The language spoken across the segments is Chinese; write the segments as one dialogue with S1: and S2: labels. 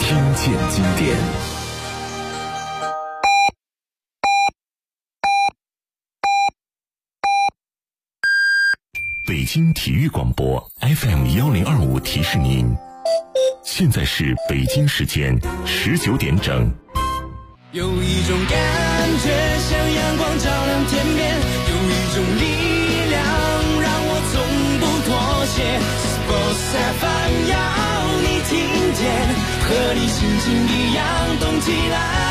S1: 听见经典。北京体育广播 FM1025提示您，现在是北京时间19点整。
S2: 有一种感觉像阳光照亮天边，有一种力量让我从不妥协。Sports FM 要你听见，和你心情一样动起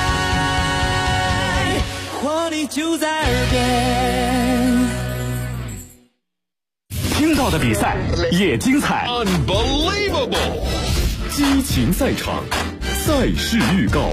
S2: 来，活力就在耳边。
S3: 听到的比赛也精彩
S1: Unbelievable！ 激情赛场，赛事预告。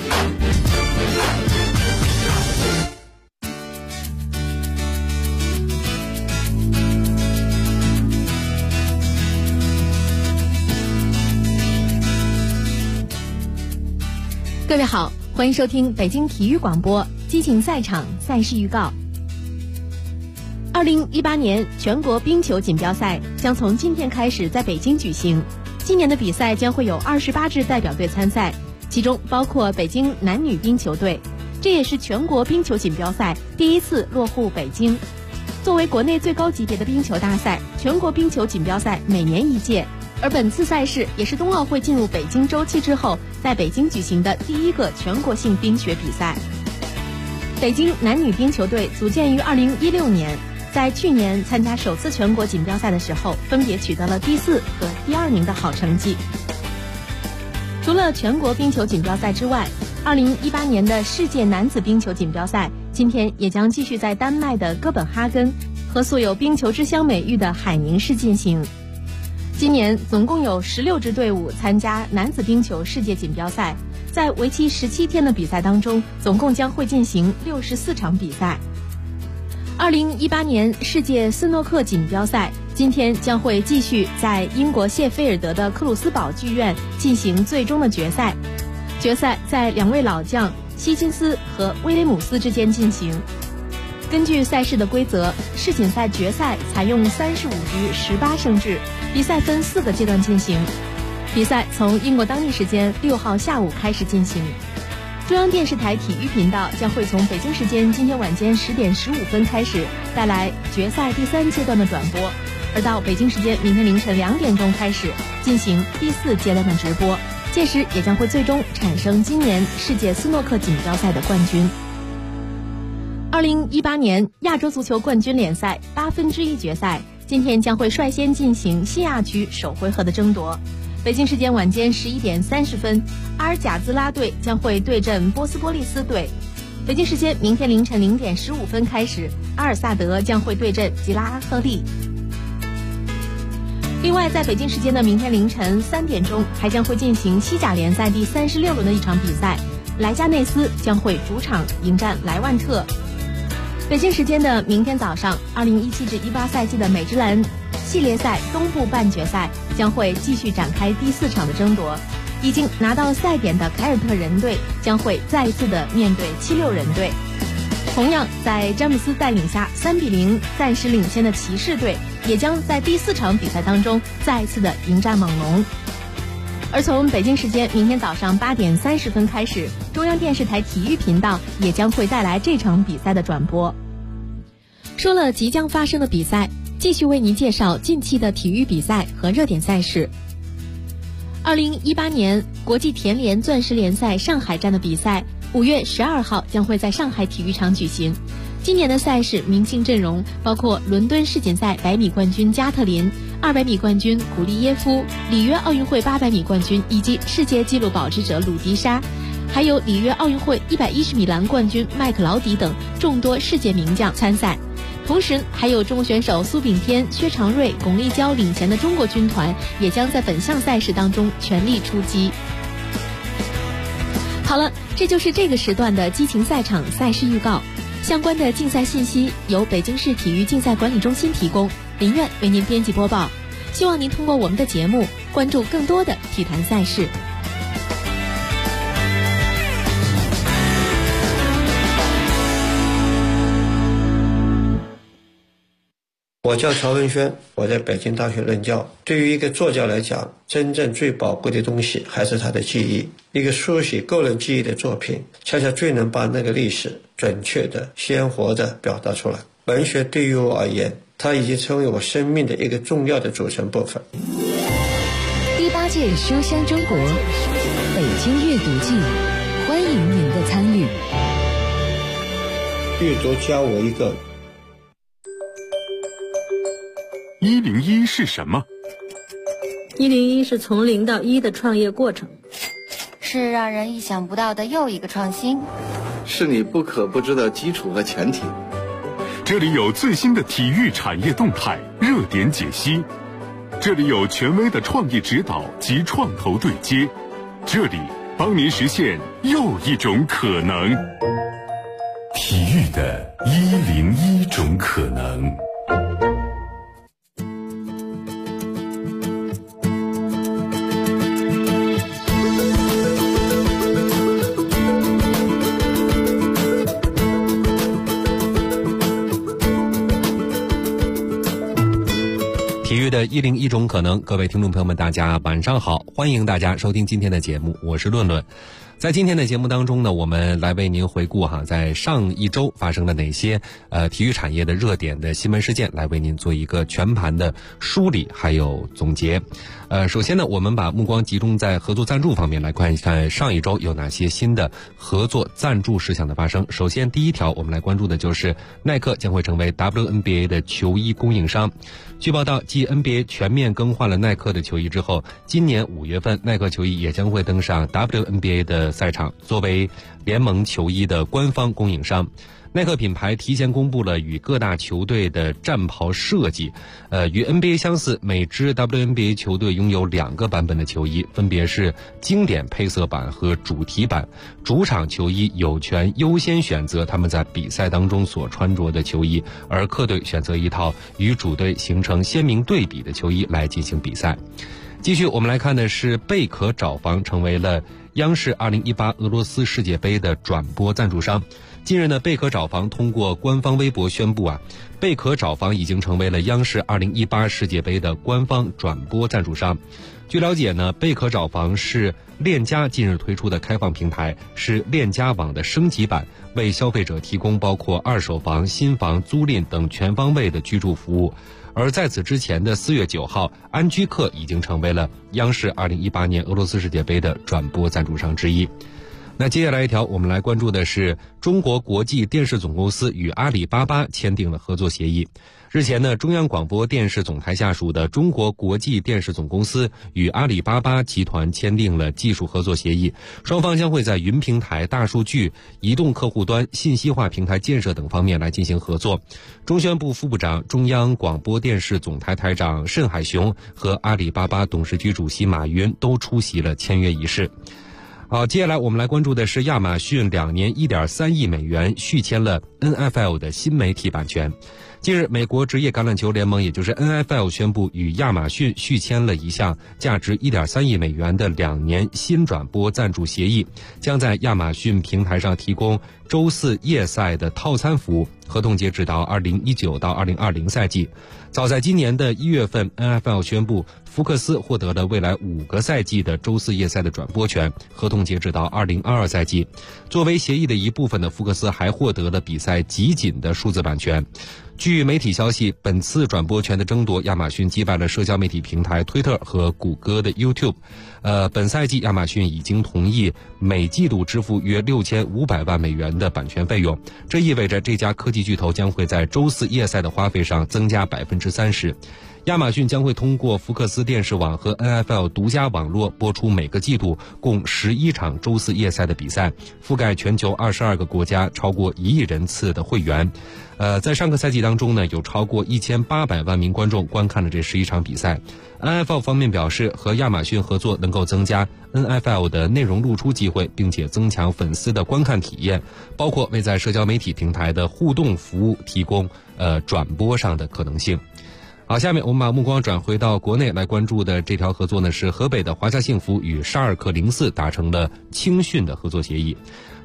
S4: 各位好，欢迎收听北京体育广播激情赛场赛事预告。2018年全国冰球锦标赛将从今天开始在北京举行。今年的比赛将会有28支代表队参赛，其中包括北京男女冰球队，这也是全国冰球锦标赛第一次落户北京。作为国内最高级别的冰球大赛，全国冰球锦标赛每年一届，而本次赛事也是冬奥会进入北京周期之后在北京举行的第一个全国性冰雪比赛。北京男女冰球队组建于2016年，在去年参加首次全国锦标赛的时候，分别取得了第4和第2名的好成绩。除了全国冰球锦标赛之外，2018年的世界男子冰球锦标赛今天也将继续在丹麦的哥本哈根和素有冰球之乡美誉的海宁市进行。今年总共有16支队伍参加男子冰球世界锦标赛，在为期17天的比赛当中，总共将会进行64场比赛。2018年世界斯诺克锦标赛今天将会继续在英国谢菲尔德的克鲁斯堡剧院进行最终的决赛。决赛在2位老将希金斯和威廉姆斯之间进行。根据赛事的规则，世锦赛决赛采用35局18胜制，比赛分4个阶段进行。比赛从英国当地时间6号下午开始进行。中央电视台体育频道将会从北京时间今天晚间10点15分开始带来决赛第3阶段的转播，而到北京时间明天凌晨2点钟开始进行第4阶段的直播，届时也将会最终产生今年世界斯诺克锦标赛的冠军。2018年亚洲足球冠军联赛1/8决赛今天将会率先进行西亚区首回合的争夺。北京时间晚间11点30分，阿尔贾兹拉队将会对阵波斯波利斯队。北京时间明天凌晨0点15分开始，阿尔萨德将会对阵吉拉阿赫利。另外，在北京时间的明天凌晨3点钟，还将会进行西甲联赛第36轮的一场比赛，莱加内斯将会主场迎战莱万特。北京时间的明天早上，2017至18赛季的美职篮系列赛东部半决赛将会继续展开第4场的争夺。已经拿到赛点的凯尔特人队将会再一次的面对76人队。同样在詹姆斯带领下3-0暂时领先的骑士队也将在第4场比赛当中再一次的迎战猛龙。而从北京时间明天早上8点30分开始，中央电视台体育频道也将会带来这场比赛的转播。说了即将发生的比赛，继续为您介绍近期的体育比赛和热点赛事。2018年国际田联钻石联赛上海站的比赛5月12号将会在上海体育场举行。今年的赛事明星阵容包括伦敦世锦赛100米冠军加特林、200米冠军古利耶夫、里约奥运会800米冠军以及世界纪录保持者鲁迪莎，还有里约奥运会110米栏冠军麦克劳迪等众多世界名将参赛。同时还有中国选手苏炳添、薛长瑞、巩立姣领衔的中国军团也将在本项赛事当中全力出击。好了，这就是这个时段的激情赛场赛事预告。相关的竞赛信息由北京市体育竞赛管理中心提供，林苑为您编辑播报。希望您通过我们的节目关注更多的体坛赛事。
S5: 我叫曹文轩，我在北京大学任教。对于一个作家来讲，真正最宝贵的东西还是他的记忆。一个书写个人记忆的作品，恰恰最能把那个历史准确的、鲜活的表达出来。文学对于我而言，它已经成为我生命的一个重要的组成部分。
S6: 第8届书香中国北京阅读季，欢迎您的参与。
S5: 阅读教我一个。
S3: 101是什么
S7: ？101是从0到1的创业过程，
S8: 是让人意想不到的又一个创新，
S9: 是你不可不知的基础和前提。
S3: 这里有最新的体育产业动态热点解析，这里有权威的创业指导及创投对接，这里帮您实现又一种可能。
S1: 体育的101种可能。
S10: 体育的101种可能，各位听众朋友们，大家晚上好，欢迎大家收听今天的节目，我是论论。在今天的节目当中呢，我们来为您回顾在上一周发生了哪些体育产业的热点的新闻事件，来为您做一个全盘的梳理还有总结。首先呢，我们把目光集中在合作赞助方面，来看一看上一周有哪些新的合作赞助事项的发生。首先第一条，我们来关注的就是耐克将会成为 WNBA 的球衣供应商。据报道，继 NBA 全面更换了耐克的球衣之后，今年5月份耐克球衣也将会登上 WNBA 的赛场，作为联盟球衣的官方供应商。耐克品牌提前公布了与各大球队的战袍设计，与 NBA 相似，每支 WNBA 球队拥有2个版本的球衣，分别是经典配色版和主题版。主场球衣有权优先选择他们在比赛当中所穿着的球衣，而客队选择一套与主队形成鲜明对比的球衣来进行比赛。继续我们来看的是贝壳找房成为了央视2018俄罗斯世界杯的转播赞助商。近日呢，贝壳找房通过官方微博宣布贝壳找房已经成为了央视2018世界杯的官方转播赞助商。据了解呢，贝壳找房是链家近日推出的开放平台，是链家网的升级版，为消费者提供包括二手房、新房、租赁等全方位的居住服务。而在此之前的4月9号，安居客已经成为了央视2018年俄罗斯世界杯的转播赞助商之一。那接下来一条，我们来关注的是中国国际电视总公司与阿里巴巴签订了合作协议。日前呢，中央广播电视总台下属的中国国际电视总公司与阿里巴巴集团签订了技术合作协议，双方将会在云平台、大数据、移动客户端、信息化平台建设等方面来进行合作。中宣部副部长、中央广播电视总台台长盛海雄和阿里巴巴董事局主席马云都出席了签约仪式。好，接下来我们来关注的是亚马逊2年1.3亿美元续签了 NFL 的新媒体版权。近日，美国职业橄榄球联盟也就是 NFL 宣布与亚马逊续签了一项价值 1.3 亿美元的2年新转播赞助协议，将在亚马逊平台上提供周4夜赛的套餐服务，合同截止到2019到2020赛季。早在今年的1月份 NFL 宣布福克斯获得了未来5个赛季的周4夜赛的转播权，合同截止到2022赛季。作为协议的一部分的福克斯还获得了比赛集锦的数字版权。据媒体消息，本次转播权的争夺，亚马逊击败了社交媒体平台推特和谷歌的 YouTube。本赛季亚马逊已经同意每季度支付约6500万美元的版权费用，这意味着这家科技巨头将会在周4夜赛的花费上增加30%。亚马逊将会通过福克斯电视网和 NFL 独家网络播出每个季度共11场周4夜赛的比赛，覆盖全球22个国家，超过1亿人次的会员。在上个赛季当中呢，有超过1800万名观众观看了这11场比赛。NFL 方面表示，和亚马逊合作能够增加 NFL 的内容露出机会，并且增强粉丝的观看体验，包括为在社交媒体平台的互动服务提供转播上的可能性。好，下面我们把目光转回到国内来关注的这条合作呢，是河北的华夏幸福与沙尔克04达成了青训的合作协议。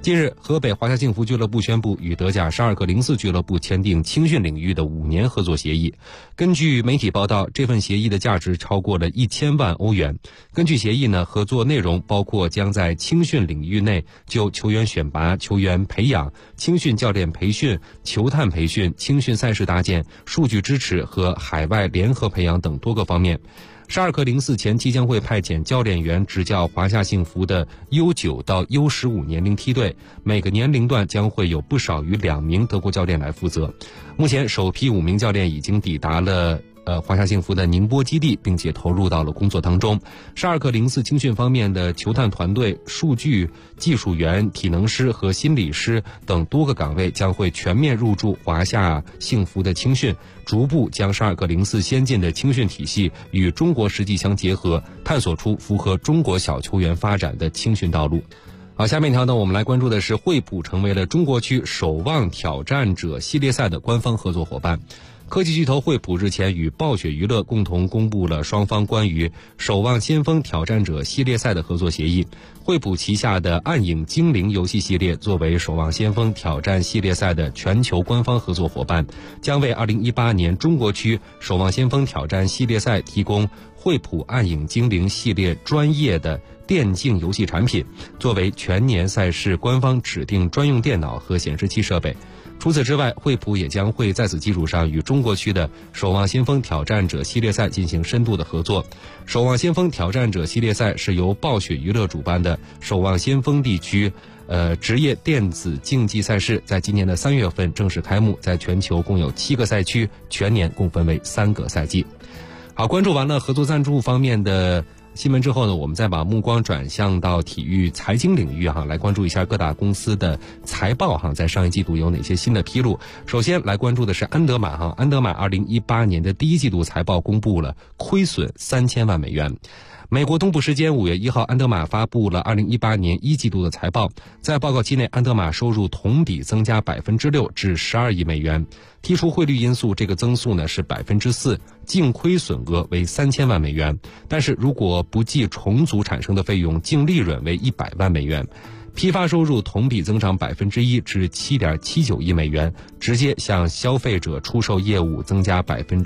S10: 近日，河北华夏幸福俱乐部宣布与德甲沙尔克04俱乐部签订青训领域的5年合作协议。根据媒体报道，这份协议的价值超过了1000万欧元。根据协议呢，合作内容包括将在青训领域内就球员选拔、球员培养、青训教练培训、球探培训、青训赛事搭建、数据支持和海外联合培养等多个方面。沙尔克04前期将会派遣教练员执教华夏幸福的 U9 到 U15 年龄梯队，每个年龄段将会有不少于2名德国教练来负责。目前首批5名教练已经抵达了华夏幸福的宁波基地，并且投入到了工作当中。沙尔克04青训方面的球探团队、数据技术员、体能师和心理师等多个岗位将会全面入驻华夏幸福的青训，逐步将沙尔克04先进的青训体系与中国实际相结合，探索出符合中国小球员发展的青训道路。好，下面一条呢，我们来关注的是惠普成为了中国区守望挑战者系列赛的官方合作伙伴。科技巨头惠普日前与暴雪娱乐共同公布了双方关于守望先锋挑战者系列赛的合作协议。惠普旗下的暗影精灵游戏系列作为守望先锋挑战系列赛的全球官方合作伙伴，将为2018年中国区守望先锋挑战系列赛提供惠普暗影精灵系列专业的电竞游戏产品，作为全年赛事官方指定专用电脑和显示器设备。除此之外，惠普也将会在此基础上与中国区的守望先锋挑战者系列赛进行深度的合作。守望先锋挑战者系列赛是由暴雪娱乐主办的守望先锋地区职业电子竞技赛事，在今年的3月份正式开幕，在全球共有7个赛区，全年共分为3个赛季。好，关注完了合作赞助方面的新闻之后呢，我们再把目光转向到体育财经领域来关注一下各大公司的财报在上一季度有哪些新的披露。首先来关注的是安德玛安德玛2018年的第一季度财报公布了，亏损3000万美元。美国东部时间5月1号，安德玛发布了2018年1季度的财报。在报告期内，安德玛收入同比增加6%至12亿美元。剔除汇率因素，这个增速呢是4%，净亏损额为3000万美元。但是如果不计重组产生的费用，净利润为100万美元。批发收入同比增长1%至7.79亿美元，直接向消费者出售业务增加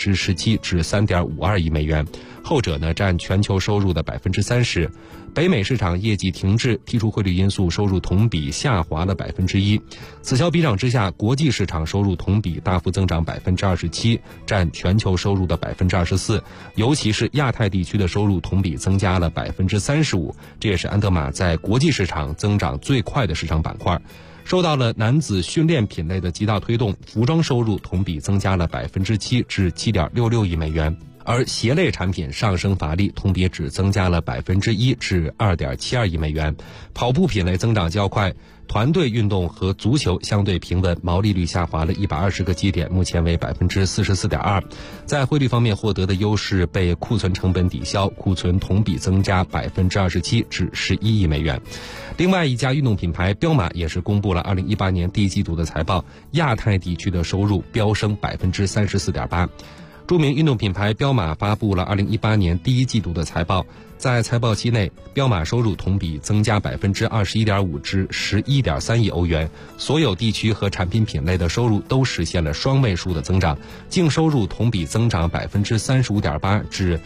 S10: 17%至3.52亿美元，后者呢占全球收入的30%。北美市场业绩停滞，剔除汇率因素，收入同比下滑了1%。此消彼长之下，国际市场收入同比大幅增长27%，占全球收入的24%，尤其是亚太地区的收入同比增加了35%，这也是安德玛在国际市场增长最快的市场板块。受到了男子训练品类的极大推动，服装收入同比增加了7%至7.66亿美元。而鞋类产品上升乏力，同比只增加了1%至2.72亿美元。跑步品类增长较快，团队运动和足球相对平稳，毛利率下滑了120个基点，目前为44.2%。在汇率方面获得的优势被库存成本抵消，库存同比增加27%至11亿美元。另外一家运动品牌彪马也是公布了2018年第一季度的财报，亚太地区的收入飙升34.8%。著名运动品牌彪马发布了2018年第一季度的财报，在财报期内，彪马收入同比增加21.5%至11.3亿欧元，所有地区和产品品类的收入都实现了双位数的增长，净收入同比增长35.8%至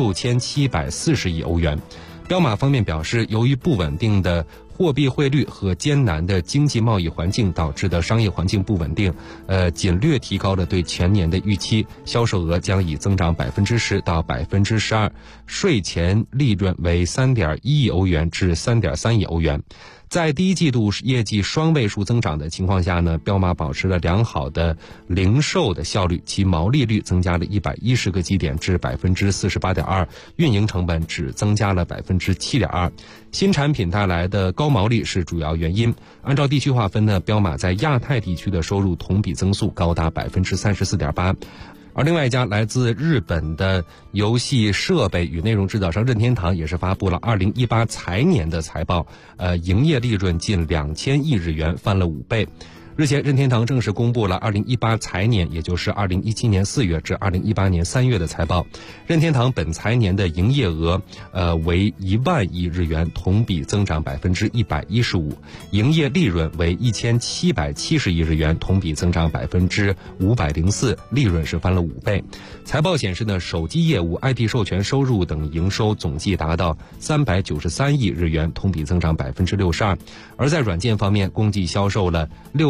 S10: 6740亿欧元。彪马方面表示，由于不稳定的货币汇率和艰难的经济贸易环境导致的商业环境不稳定，仅略提高了对全年的预期，销售额将以增长10%到12%，税前利润为3.1亿欧元至3.3亿欧元。在第一季度业绩双位数增长的情况下呢，彪马保持了良好的零售的效率，其毛利率增加了110个基点至48.2%，运营成本只增加了7.2%。新产品带来的高毛利是主要原因。按照地区划分呢，彪马在亚太地区的收入同比增速高达34.8%。而另外一家来自日本的游戏设备与内容制造商任天堂也是发布了2018财年的财报，营业利润近2000亿日元，翻了5倍。 日前，任天堂正式公布了2018财年，也就是2017年4月至2018年3月的财报。任天堂本财年的营业额为1万亿日元，同比增长115%，营业利润为1770亿日元，同比增长504%，利润是翻了5倍。财报显示呢，手机业务、IP 授权收入等营收总计达到393亿日元，同比增长62%。而在软件方面，共计销售了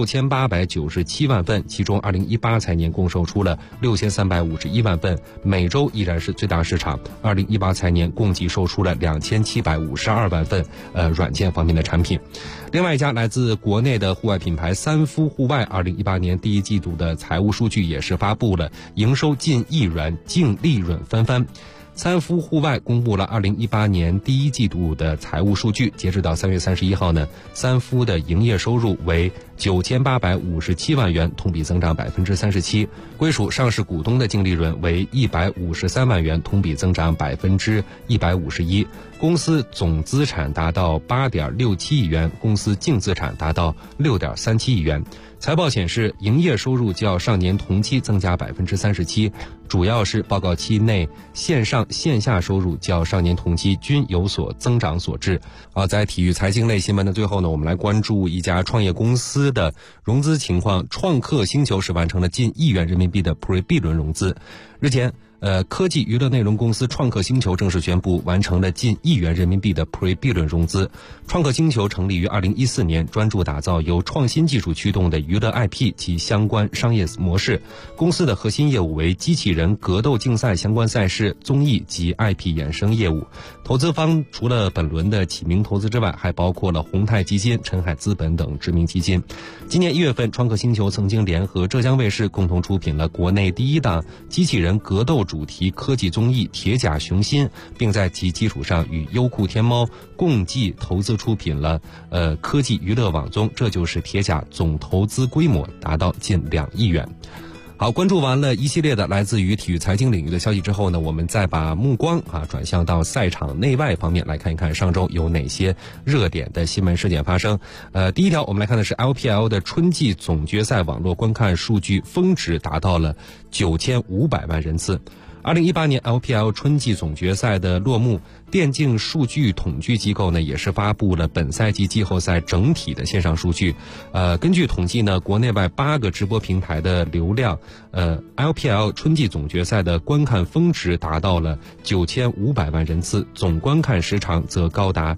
S10: 6897万份，其中2018财年共售出了6351万份，美洲依然是最大市场。2018财年共计售出了2752万份软件方面的产品。另外一家来自国内的户外品牌三夫户外2018年第一季度的财务数据也是发布了，营收近1亿元，净利润翻番。三夫户外公布了2018年第一季度的财务数据，截止到3月31号呢，三夫的营业收入为9857万元，同比增长37%，归属上市股东的净利润为153万元，同比增长151%。公司总资产达到8.67亿元，公司净资产达到6.37亿元。财报显示，营业收入较上年同期增加37%，主要是报告期内线上线下收入较上年同期均有所增长所致。在体育财经类新闻的最后呢，我们来关注一家创业公司的融资情况。创客星球是完成了近1亿元人民币的 Pre-B 轮融资。日前科技娱乐内容公司创客星球正式宣布完成了近1亿元人民币的 Pre-B 轮融资。创客星球成立于2014年，专注打造由创新技术驱动的娱乐 IP 及相关商业模式。公司的核心业务为机器人格斗竞赛相关赛事、综艺及 IP 衍生业务。投资方除了本轮的启明投资之外，还包括了宏泰基金、辰海资本等知名基金。今年1月份，创客星球曾经联合浙江卫视共同出品了国内第一档机器人格斗主题科技综艺《铁甲雄心》，并在其基础上与优酷天猫共计投资出品了科技娱乐网综，这就是铁甲总投资规模达到近2亿元。好，关注完了一系列的来自于体育财经领域的消息之后呢，我们再把目光转向到赛场内外方面来看一看上周有哪些热点的新闻事件发生。第一条我们来看的是 LPL 的春季总决赛网络观看数据峰值达到了9500万人次。2018年 LPL 春季总决赛的落幕，电竞数据统计机构呢也是发布了本赛季季后赛整体的线上数据。根据统计呢，国内外8个直播平台的流量，LPL 春季总决赛的观看峰值达到了9500万人次，总观看时长则高达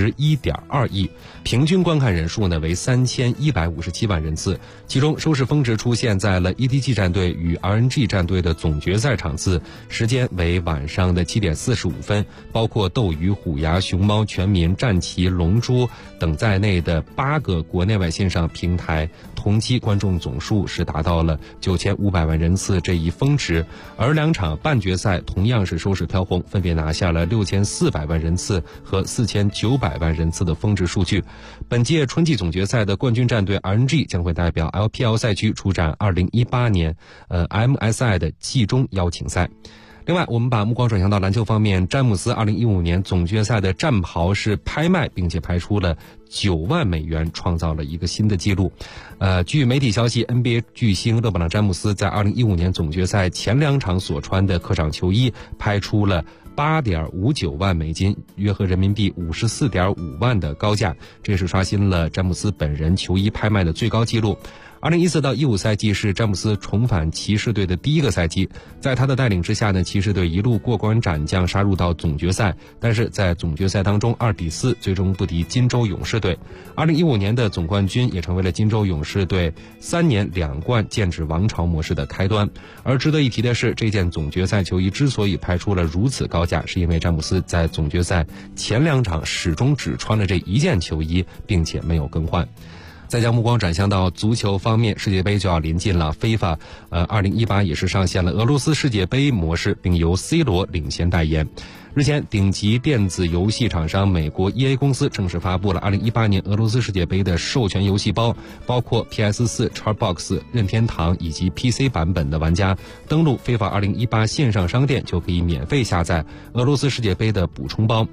S10: 11.2亿，平均观看人数呢为3157万人次。其中收视峰值出现在了 EDG 战队与 RNG 战队的总决赛场次，时间为晚上的7点45分，包括斗鱼、虎牙、熊猫、全民、战旗、龙珠等在内的8个国内外线上平台同期观众总数是达到了9500万人次这一峰值。而2场半决赛同样是收视飘红，分别拿下了6400万人次和4900万人次的峰值数据。本届春季总决赛的冠军战队 RNG 将会代表 LPL 赛区出战2018年MSI 的季中邀请赛。另外，我们把目光转向到篮球方面，詹姆斯2015年总决赛的战袍是拍卖，并且拍出了9万美元，创造了一个新的纪录。据媒体消息， NBA 巨星勒布朗詹姆斯在2015年总决赛前2场所穿的客场球衣拍出了8.59万美金，约合人民币54.5万的高价，这是刷新了詹姆斯本人球衣拍卖的最高纪录。2014到15赛季是詹姆斯重返骑士队的第一个赛季，在他的带领之下呢，骑士队一路过关斩将杀入到总决赛，但是在总决赛当中2比4最终不敌金州勇士队。2015年的总冠军也成为了金州勇士队3年2冠建制王朝模式的开端。而值得一提的是，这件总决赛球衣之所以拍出了如此高价，是因为詹姆斯在总决赛前2场始终只穿了这一件球衣，并且没有更换。再将目光转向到足球方面，世界杯就要临近了， FIFA 2018也是上线了俄罗斯世界杯模式，并由 C 罗领衔代言。日前，顶级电子游戏厂商美国 EA 公司正式发布了2018年俄罗斯世界杯的授权游戏包，包括 PS4、Xbox、任天堂以及 PC 版本的玩家登录 FIFA 2018线上商店就可以免费下载俄罗斯世界杯的补充包。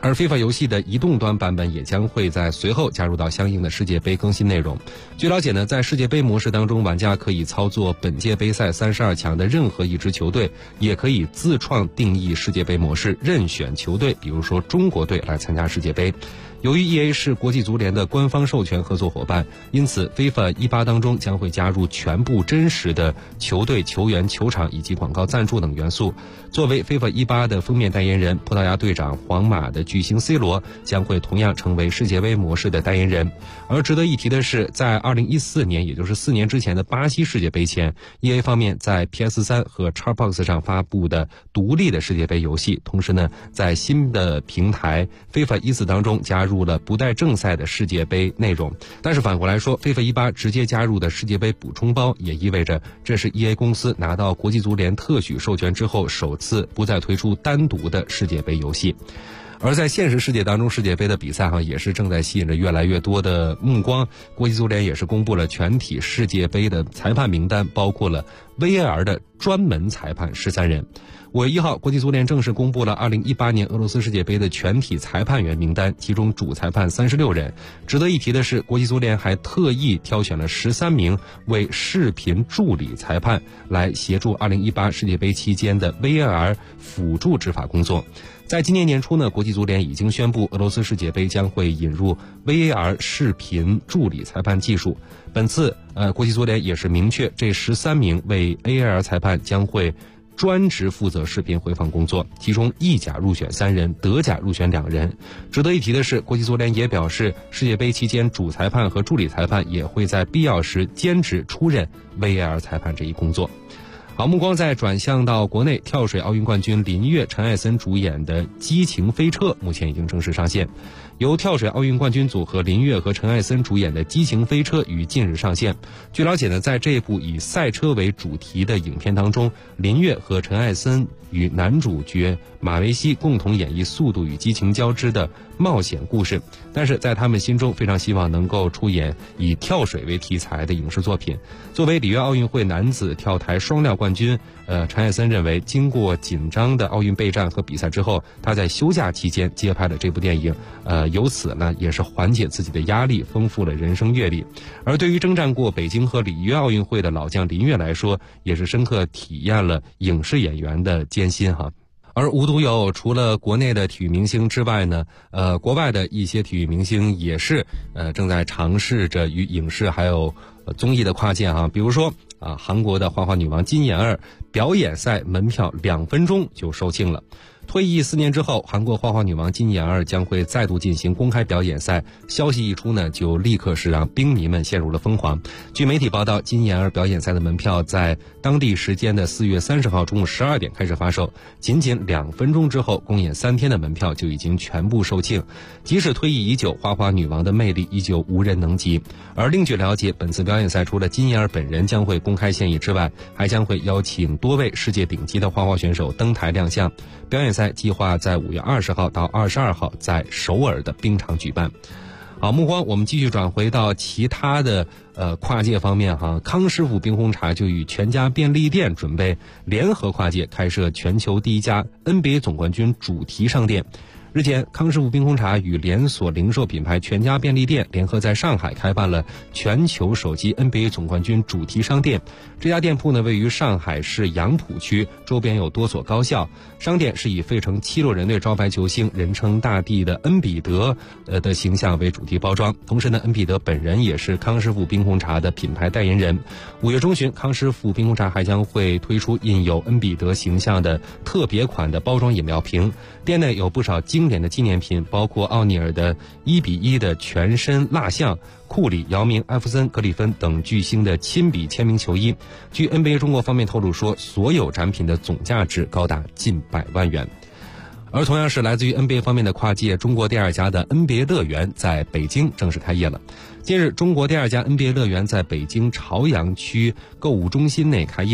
S10: 而 FIFA 游戏的移动端版本也将会在随后加入到相应的世界杯更新内容。据了解呢，在世界杯模式当中，玩家可以操作本届杯赛32强的任何一支球队，也可以自创定义世界杯模式，任选球队，比如说中国队来参加世界杯。由于 EA 是国际足联的官方授权合作伙伴，因此 FIFA 18当中将会加入全部真实的球队、球员、球场以及广告赞助等元素。作为 FIFA 18的封面代言人，葡萄牙队长皇马的巨星 C 罗将会同样成为世界杯模式的代言人。而值得一提的是，在2014年，也就是4年之前的巴西世界杯前， EA 方面在 PS3 和 Xbox 上发布的独立的世界杯游戏，同时呢，在新的平台 FIFA 14当中加入了不带正赛的世界杯内容。但是反过来说， FIFA 18直接加入的世界杯补充包，也意味着这是 EA 公司拿到国际足联特许授权之后首次不再推出单独的世界杯游戏。而在现实世界当中，世界杯的比赛也是正在吸引着越来越多的目光。国际足联也是公布了全体世界杯的裁判名单，包括了 VAR 的专门裁判13人。5月1号，国际足联正式公布了2018年俄罗斯世界杯的全体裁判员名单，其中主裁判36人。值得一提的是，国际足联还特意挑选了13名为视频助理裁判，来协助2018世界杯期间的 VAR 辅助执法工作。在今年年初呢，国际足联已经宣布俄罗斯世界杯将会引入 VAR 视频助理裁判技术。本次国际足联也是明确，这13名为 VAR 裁判将会专职负责视频回放工作，其中意甲入选3人，德甲入选2人。值得一提的是，国际足联也表示，世界杯期间主裁判和助理裁判也会在必要时兼职出任 VAR 裁判这一工作。好，目光再转向到国内，跳水奥运冠军林跃、陈艾森主演的《激情飞车》目前已经正式上线。由跳水奥运冠军组合林跃和陈艾森主演的《激情飞车》于近日上线。据了解呢，在这部以赛车为主题的影片当中，林跃和陈艾森与男主角马维西共同演绎速度与激情交织的冒险故事，但是在他们心中非常希望能够出演以跳水为题材的影视作品。作为里约奥运会男子跳台双料冠军，陈艾森认为，经过紧张的奥运备战和比赛之后，他在休假期间接拍了这部电影，由此呢也是缓解自己的压力，丰富了人生阅历。而对于征战过北京和里约奥运会的老将林跃来说，也是深刻体验了影视演员的艰辛哈。而无独有偶，除了国内的体育明星之外呢，国外的一些体育明星也是正在尝试着与影视还有综艺的跨界哈。比如说韩国的花花女王金妍儿表演赛门票2分钟就售罄了。退役4年之后，韩国花花女王金妍儿将会再度进行公开表演赛。消息一出呢，就立刻是让冰迷们陷入了疯狂。据媒体报道，金妍儿表演赛的门票在当地时间的4月30号中午12点开始发售，仅仅2分钟之后，公演3天的门票就已经全部售罄。即使退役已久，花花女王的魅力依旧无人能及。而另据了解，本次表演赛除了金妍儿本人将会公开献艺之外，还将会邀请多位世界顶级的花滑选手登台亮相。表演赛计划在5月20号到22号在首尔的冰场举办。好，目光我们继续转回到其他的跨界方面哈。康师傅冰红茶就与全家便利店准备联合跨界开设全球第一家 NBA 总冠军主题商店。日前，康师傅冰红茶与连锁零售品牌全家便利店联合在上海开办了全球首机 NBA 总冠军主题商店。这家店铺呢位于上海市杨浦区，周边有多所高校。商店是以费城七六人队招牌球星，人称大帝的恩比德的形象为主题包装。同时呢，恩比德本人也是康师傅冰红茶的品牌代言人。5月中旬，康师傅冰红茶还将会推出印有恩比德形象的特别款的包装饮料瓶。店内有不少经典的纪念品，包括奥尼尔的1:1的全身蜡像，库里、姚明、艾弗森、格里芬等巨星的亲笔签名球衣。据 NBA 中国方面透露说，所有展品的总价值高达近100万元。而同样是来自于 NBA 方面的跨界，中国第2家的 NBA 乐园在北京正式开业了。近日，中国第2家 NBA 乐园在北京朝阳区购物中心内开业。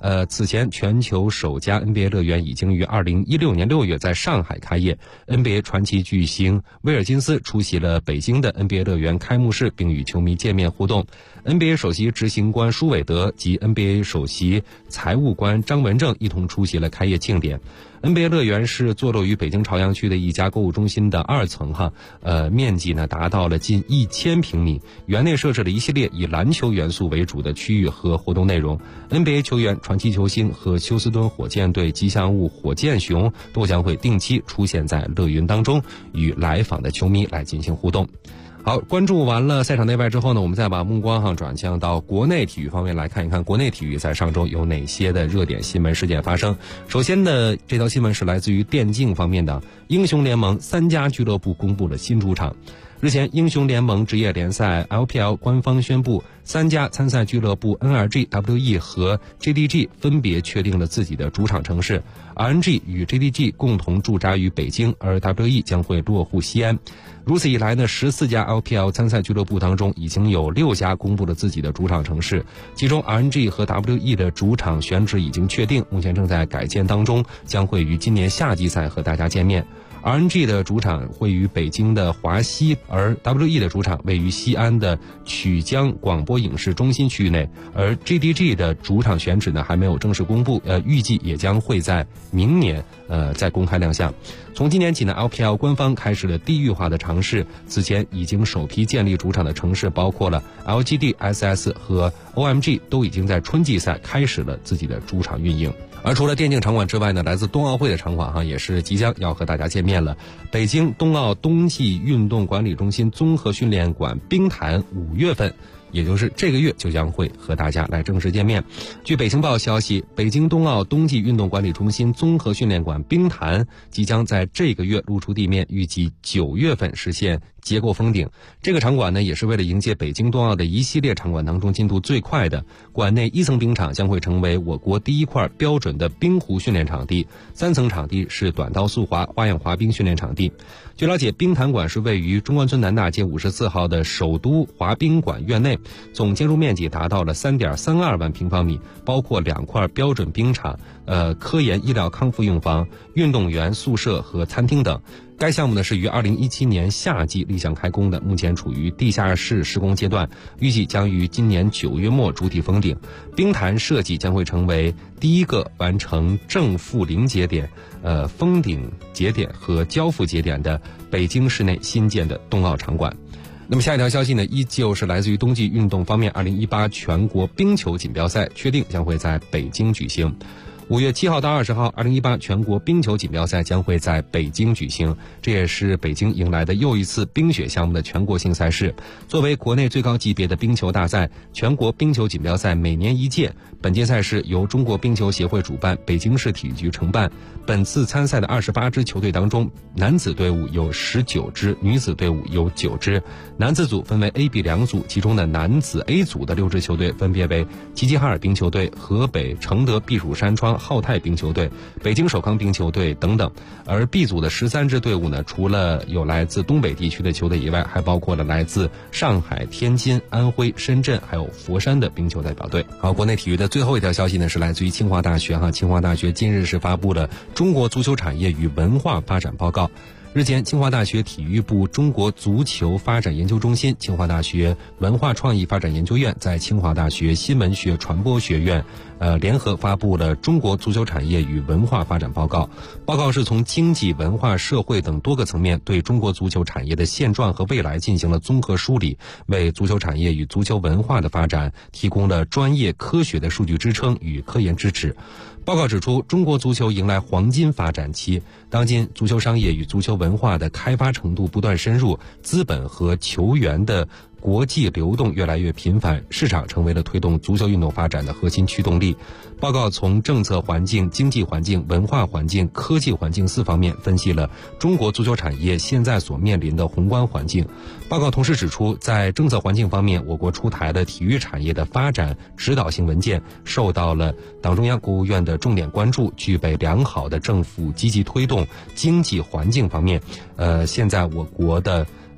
S10: 此前全球首家 NBA 乐园已经于2016年6月在上海开业。NBA 传奇巨星威尔金斯出席了北京的 NBA 乐园开幕式，并与球迷见面互动。NBA 首席执行官舒韦德及 NBA 首席财务官张文正一同出席了开业庆典。NBA 乐园是坐落于北京朝阳区的一家购物中心的2层面积呢达到了近1000平米。园内设置了一系列以篮球元素为主的区域和活动内容。NBA 球员、传奇球星和休斯敦火箭队吉祥物火箭熊都将会定期出现在乐园当中，与来访的球迷来进行互动。好，关注完了赛场内外之后呢，我们再把目光转向到国内体育方面来看一看，国内体育在上周有哪些的热点新闻事件发生。首先的这条新闻是来自于电竞方面的，英雄联盟3家俱乐部公布了新主场。日前，英雄联盟职业联赛 LPL 官方宣布，3家参赛俱乐部 NRG、WE 和 JDG 分别确定了自己的主场城市。RNG 与 JDG 共同驻扎于北京，而 WE 将会落户西安。如此一来呢，14家 LPL 参赛俱乐部当中，已经有6家公布了自己的主场城市，其中 RNG 和 WE 的主场选址已经确定，目前正在改建当中，将会于今年夏季赛和大家见面。RNG 的主场位于北京的华西，而 WE 的主场位于西安的曲江广播影视中心区域内，而 JDG 的主场选址呢还没有正式公布，预计也将会在明年再公开亮相。从今年起呢 LPL 官方开始了地域化的尝试，此前已经首批建立主场的城市包括了 LGD、SS 和 OMG 都已经在春季赛开始了自己的主场运营。而除了电竞场馆之外呢，来自冬奥会的场馆也是即将要和大家见面了。北京冬奥冬季运动管理中心综合训练馆冰坛5月份，也就是这个月就将会和大家来正式见面。据北青报消息，北京冬奥冬季运动管理中心综合训练馆冰坛即将在这个月露出地面，预计9月份实现结构封顶。这个场馆呢，也是为了迎接北京冬奥的一系列场馆当中进度最快的。馆内1层冰场将会成为我国第一块标准的冰壶训练场地，3层场地是短道速滑、花样滑冰训练场地。据了解，冰坛馆是位于中关村南大街54号的首都滑冰馆院内，总建筑面积达到了3.32万平方米，包括2块标准冰场、科研医疗康复用房、运动员宿舍和餐厅等。该项目呢是于2017年夏季立项开工的，目前处于地下室施工阶段，预计将于今年9月末主体封顶。冰坛设计将会成为第一个完成正负零节点、封顶节点和交付节点的北京市内新建的冬奥场馆。那么下一条消息呢，依旧是来自于冬季运动方面，2018全国冰球锦标赛确定将会在北京举行。5月7号到20号，2018全国冰球锦标赛将会在北京举行，这也是北京迎来的又一次冰雪项目的全国性赛事。作为国内最高级别的冰球大赛，全国冰球锦标赛每年一届，本届赛事由中国冰球协会主办，北京市体育局承办。本次参赛的28支球队当中，男子队伍有19支，女子队伍有9支。男子组分为 A、B 两组，其中的男子 A 组的6支球队分别为齐齐哈尔冰球队、河北承德避暑山庄浩泰冰球队、北京首康冰球队等等。而 B 组的13支队伍呢，除了有来自东北地区的球队以外，还包括了来自上海、天津、安徽、深圳还有佛山的冰球代表队。好，国内体育的最后一条消息呢，是来自于清华大学清华大学近日是发布了中国足球产业与文化发展报告。日前，清华大学体育部中国足球发展研究中心、清华大学文化创意发展研究院在清华大学新闻学传播学院联合发布了中国足球产业与文化发展报告。报告是从经济、文化、社会等多个层面对中国足球产业的现状和未来进行了综合梳理，为足球产业与足球文化的发展提供了专业科学的数据支撑与科研支持。报告指出，中国足球迎来黄金发展期，当今足球商业与足球文化的开发程度不断深入，资本和球员的国际流动越来越频繁，市场成为了推动足球运动发展的核心驱动力。报告从政策环境、经济环境、文化环境、科技环境4方面分析了中国足球产业现在所面临的宏观环境。报告同时指出，在政策环境方面，我国出台的体育产业的发展指导性文件受到了党中央、国务院的重点关注，具备良好的政府积极推动。经济环境方面，现在我国的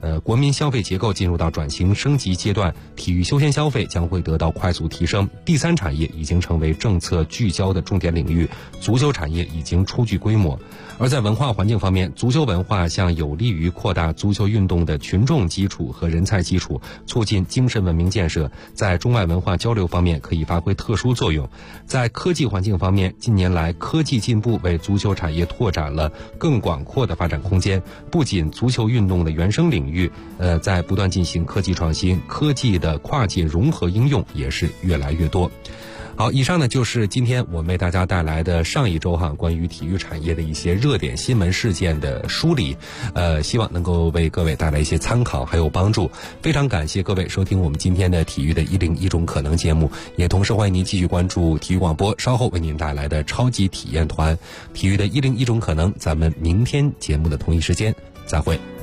S10: 国民消费结构进入到转型升级阶段，体育休闲消费将会得到快速提升。第三产业已经成为政策聚焦的重点领域，足球产业已经初具规模。而在文化环境方面，足球文化将有利于扩大足球运动的群众基础和人才基础，促进精神文明建设，在中外文化交流方面可以发挥特殊作用。在科技环境方面，近年来科技进步为足球产业拓展了更广阔的发展空间，不仅足球运动的原生领域在不断进行科技创新，科技的跨界融合应用也是越来越多。好，以上呢就是今天我们为大家带来的上一周关于体育产业的一些热点新闻事件的梳理，希望能够为各位带来一些参考还有帮助。非常感谢各位收听我们今天的体育的101种可能节目，也同时欢迎您继续关注体育广播稍后为您带来的超级体验团体育的101种可能。咱们明天节目的同一时间再会。